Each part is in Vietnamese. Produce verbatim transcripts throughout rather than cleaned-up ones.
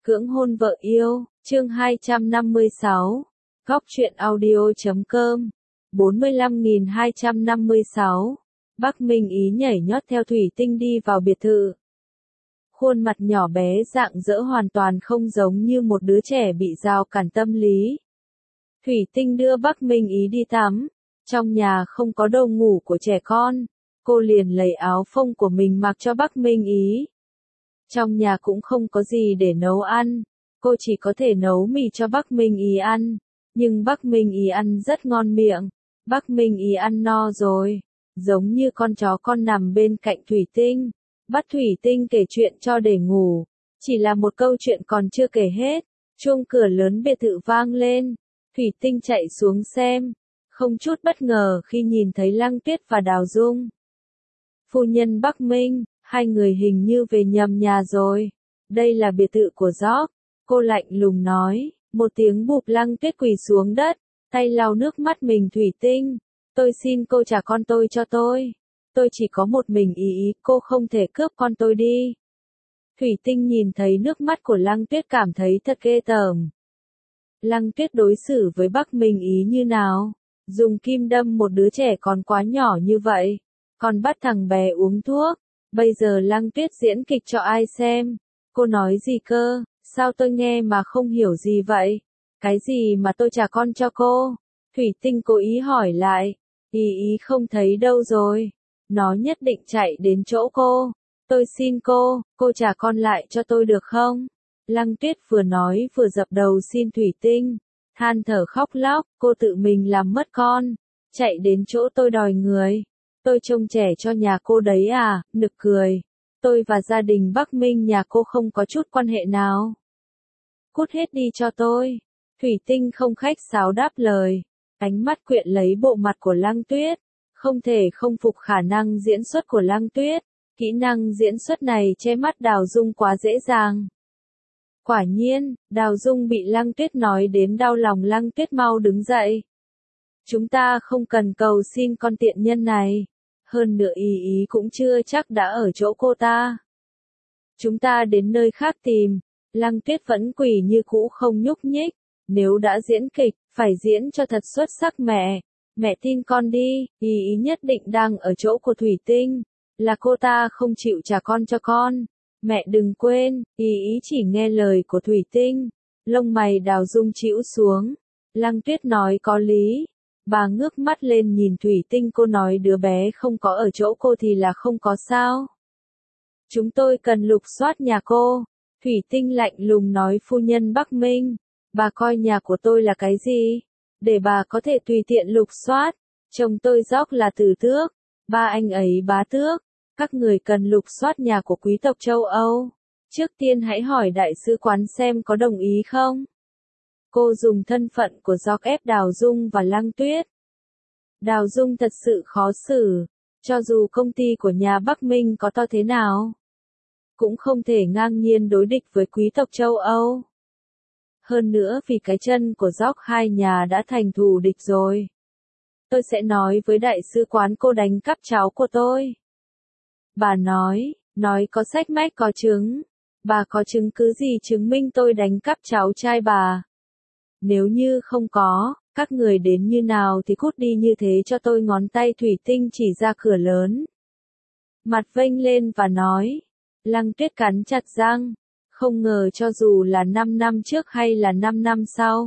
Cưỡng hôn vợ yêu, chương hai trăm năm mươi sáu. Góc truyện audio.com. bốn mươi lăm nghìn hai trăm năm mươi sáu. Bắc Minh Ý nhảy nhót theo Thủy Tinh đi vào biệt thự. Khuôn mặt nhỏ bé rạng rỡ hoàn toàn không giống như một đứa trẻ bị rào cản tâm lý. Thủy Tinh đưa Bắc Minh Ý đi tắm. Trong nhà không có đồ ngủ của trẻ con. Cô liền lấy áo phông của mình mặc cho Bắc Minh Ý. Trong nhà cũng không có gì để nấu ăn. Cô chỉ có thể nấu mì cho Bắc Minh Ý ăn. Nhưng Bắc Minh Ý ăn rất ngon miệng. Bắc Minh Ý ăn no rồi. Giống như con chó con nằm bên cạnh Thủy Tinh. Bắt Thủy Tinh kể chuyện cho để ngủ. Chỉ là một câu chuyện còn chưa kể hết. Chuông cửa lớn biệt thự vang lên. Thủy Tinh chạy xuống xem. Không chút bất ngờ khi nhìn thấy Lăng Tuyết và Đào Dung. Phu nhân Bắc Minh, hai người hình như về nhầm nhà rồi. Đây là biệt thự của George. Cô lạnh lùng nói. Một tiếng bụp, Lăng Tuyết quỳ xuống đất. Tay lau nước mắt mình. Thủy Tinh, tôi xin cô trả con tôi cho tôi. Tôi chỉ có một mình ý ý, cô không thể cướp con tôi đi. Thủy Tinh nhìn thấy nước mắt của Lăng Tuyết cảm thấy thật ghê tởm. Lăng Tuyết đối xử với Bắc Minh Ý như nào? Dùng kim đâm một đứa trẻ còn quá nhỏ như vậy. Còn bắt thằng bé uống thuốc. Bây giờ Lăng Tuyết diễn kịch cho ai xem? Cô nói gì cơ? Sao tôi nghe mà không hiểu gì vậy? Cái gì mà tôi trả con cho cô? Thủy Tinh cố ý hỏi lại. Ý ý không thấy đâu rồi. Nó nhất định chạy đến chỗ cô. Tôi xin cô, cô trả con lại cho tôi được không? Lăng Tuyết vừa nói vừa dập đầu xin Thủy Tinh. Than thở khóc lóc, cô tự mình làm mất con. Chạy đến chỗ tôi đòi người. Tôi trông trẻ cho nhà cô đấy à, nực cười. Tôi và gia đình Bắc Minh nhà cô không có chút quan hệ nào. Cút hết đi cho tôi. Thủy Tinh không khách sáo đáp lời. Ánh mắt quyện lấy bộ mặt của Lăng Tuyết. Không thể không phục khả năng diễn xuất của Lăng Tuyết. Kỹ năng diễn xuất này che mắt Đào Dung quá dễ dàng. Quả nhiên, Đào Dung bị Lăng Tuyết nói đến đau lòng. Lăng Tuyết mau đứng dậy. Chúng ta không cần cầu xin con tiện nhân này. Hơn nữa ý ý cũng chưa chắc đã ở chỗ cô ta. Chúng ta đến nơi khác tìm. Lăng Tuyết vẫn quỳ như cũ không nhúc nhích. Nếu đã diễn kịch, phải diễn cho thật xuất sắc mẹ. Mẹ tin con đi, ý ý nhất định đang ở chỗ của Thủy Tinh. Là cô ta không chịu trả con cho con. Mẹ đừng quên, ý ý chỉ nghe lời của Thủy Tinh. Lông mày Đào Dung chĩu xuống. Lăng Tuyết nói có lý. Bà ngước mắt lên nhìn Thủy Tinh, cô nói đứa bé không có ở chỗ cô thì là không có sao. Chúng tôi cần lục soát nhà cô. Thủy Tinh lạnh lùng nói. Phu nhân Bắc Minh, bà coi nhà của tôi là cái gì? Để bà có thể tùy tiện lục soát. Chồng tôi George là tử tước. Ba anh ấy bá tước. Các người cần lục soát nhà của quý tộc châu Âu. Trước tiên hãy hỏi đại sứ quán xem có đồng ý không? Cô dùng thân phận của George ép Đào Dung và Lăng Tuyết. Đào Dung thật sự khó xử. Cho dù công ty của nhà Bắc Minh có to thế nào, cũng không thể ngang nhiên đối địch với quý tộc châu Âu. Hơn nữa vì cái chân của George hai nhà đã thành thù địch rồi. Tôi sẽ nói với đại sứ quán cô đánh cắp cháu của tôi. Bà nói, nói có sách mách có chứng. Bà có chứng cứ gì chứng minh tôi đánh cắp cháu trai bà? Nếu như không có, các người đến như nào thì cút đi như thế cho tôi. Ngón tay Thủy Tinh chỉ ra cửa lớn. Mặt vênh lên và nói. Lăng Tuyết cắn chặt răng. Không ngờ cho dù là năm năm trước hay là năm năm sau,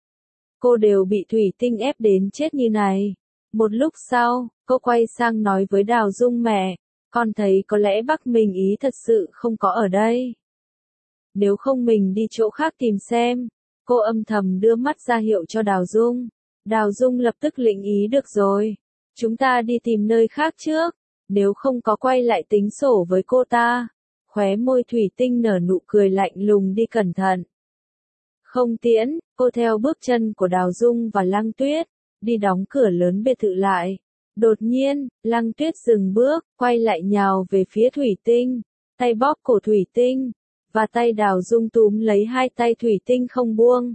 cô đều bị Thủy Tinh ép đến chết như này. Một lúc sau, cô quay sang nói với Đào Dung. Mẹ, con thấy có lẽ Bắc Minh Ý thật sự không có ở đây. Nếu không mình đi chỗ khác tìm xem. Cô âm thầm đưa mắt ra hiệu cho Đào Dung. Đào Dung lập tức lĩnh ý. Được rồi. Chúng ta đi tìm nơi khác trước. Nếu không có quay lại tính sổ với cô ta. Khóe môi Thủy Tinh nở nụ cười lạnh lùng. Đi cẩn thận. Không tiễn, cô theo bước chân của Đào Dung và Lăng Tuyết. Đi đóng cửa lớn biệt thự lại. Đột nhiên, Lăng Tuyết dừng bước, quay lại nhào về phía Thủy Tinh. Tay bóp cổ Thủy Tinh. Và tay Đào Dung túm lấy hai tay Thủy Tinh không buông.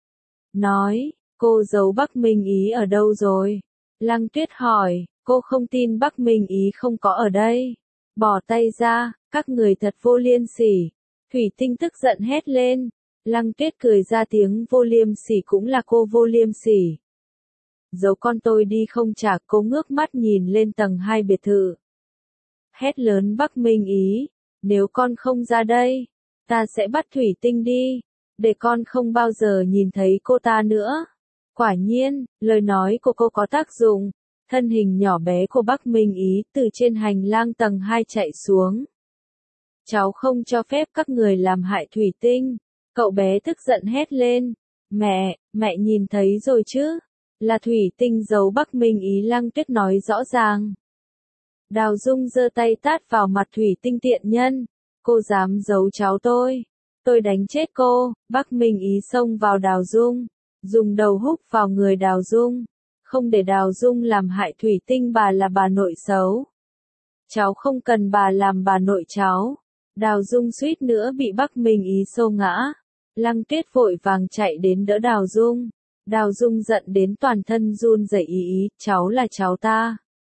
Nói, cô giấu Bắc Minh Ý ở đâu rồi? Lăng Tuyết hỏi, cô không tin Bắc Minh Ý không có ở đây. Bỏ tay ra, các người thật vô liêm sỉ. Thủy Tinh tức giận hét lên. Lăng Tuyết cười ra tiếng vô liêm sỉ cũng là cô vô liêm sỉ. Giấu con tôi đi không trả, cô ngước mắt nhìn lên tầng hai biệt thự. Hét lớn Bắc Minh Ý, nếu con không ra đây, ta sẽ bắt Thủy Tinh đi, để con không bao giờ nhìn thấy cô ta nữa. Quả nhiên, lời nói của cô có tác dụng, thân hình nhỏ bé của Bắc Minh Ý từ trên hành lang tầng hai chạy xuống. Cháu không cho phép các người làm hại Thủy Tinh. Cậu bé tức giận hét lên. Mẹ, mẹ nhìn thấy rồi chứ? Là Thủy Tinh giấu Bắc Minh Ý, Lăng Tuyết nói rõ ràng. Đào Dung giơ tay tát vào mặt Thủy Tinh tiện nhân. Cô dám giấu cháu tôi. Tôi đánh chết cô. Bắc Minh Ý xông vào Đào Dung, dùng đầu húc vào người Đào Dung. Không để Đào Dung làm hại Thủy Tinh, bà là bà nội xấu. Cháu không cần bà làm bà nội cháu. Đào Dung suýt nữa bị Bắc Minh Ý xô ngã. Lăng Tuyết vội vàng chạy đến đỡ Đào Dung. Đào Dung giận đến toàn thân run rẩy. Ý ý, cháu là cháu ta.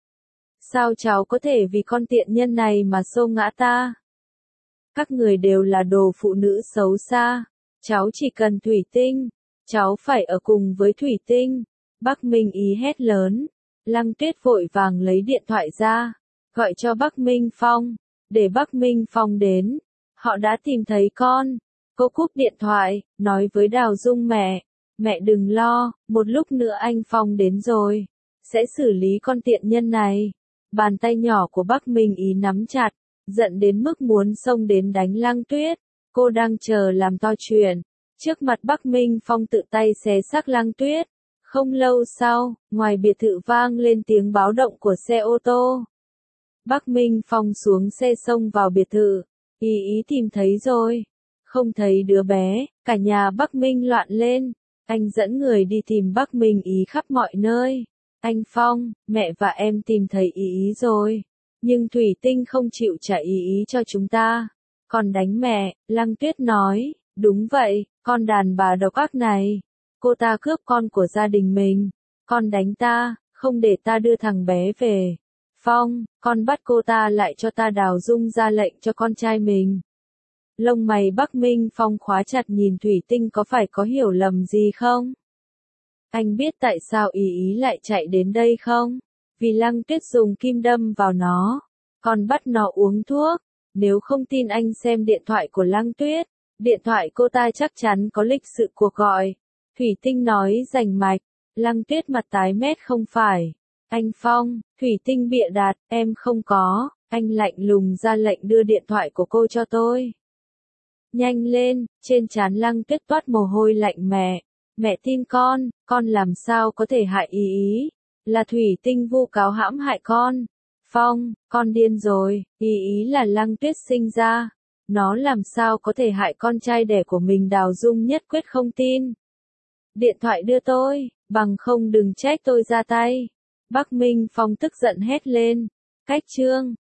Sao cháu có thể vì con tiện nhân này mà xô ngã ta? Các người đều là đồ phụ nữ xấu xa. Cháu chỉ cần Thủy Tinh. Cháu phải ở cùng với Thủy Tinh. Bắc Minh Ý hét lớn. Lăng Tuyết vội vàng lấy điện thoại ra, gọi cho Bắc Minh Phong, để Bắc Minh Phong đến. Họ đã tìm thấy con. Cô cúp điện thoại, nói với Đào Dung mẹ, mẹ đừng lo, một lúc nữa anh Phong đến rồi, sẽ xử lý con tiện nhân này. Bàn tay nhỏ của Bắc Minh Ý nắm chặt, giận đến mức muốn xông đến đánh Lăng Tuyết. Cô đang chờ làm to chuyện. Trước mặt Bắc Minh Phong tự tay xé xác Lăng Tuyết. Không lâu sau, ngoài biệt thự vang lên tiếng báo động của xe ô tô. Bắc Minh Phong xuống xe xông vào biệt thự. Ý ý tìm thấy rồi. Không thấy đứa bé, cả nhà Bắc Minh loạn lên. Anh dẫn người đi tìm Bắc Minh Ý khắp mọi nơi. Anh Phong, mẹ và em tìm thấy ý ý rồi. Nhưng Thủy Tinh không chịu trả ý ý cho chúng ta. Còn đánh mẹ, Lăng Tuyết nói. Đúng vậy, con đàn bà độc ác này. Cô ta cướp con của gia đình mình. Con đánh ta, không để ta đưa thằng bé về. Phong, con bắt cô ta lại cho ta. Đào Dung ra lệnh cho con trai mình. Lông mày Bắc Minh Phong khóa chặt nhìn Thủy Tinh, có phải có hiểu lầm gì không? Anh biết tại sao ý ý lại chạy đến đây không? Vì Lăng Tuyết dùng kim đâm vào nó. Còn bắt nó uống thuốc. Nếu không tin anh xem điện thoại của Lăng Tuyết. Điện thoại cô ta chắc chắn có lịch sự cuộc gọi. Thủy Tinh nói rành mạch. Lăng Tuyết mặt tái mét. Không phải. Anh Phong, Thủy Tinh bịa đặt, em không có. Anh lạnh lùng ra lệnh đưa điện thoại của cô cho tôi. Nhanh lên, trên trán Lăng Tuyết toát mồ hôi lạnh. Mẹ, mẹ tin con, con làm sao có thể hại ý ý. Là Thủy Tinh vu cáo hãm hại con. Phong, con điên rồi, ý ý là Lăng Tuyết sinh ra. Nó làm sao có thể hại con trai đẻ của mình. Đào Dung nhất quyết không tin. Điện thoại đưa tôi, bằng không đừng trách tôi ra tay. Bắc Minh Phong tức giận hét lên. Cách chương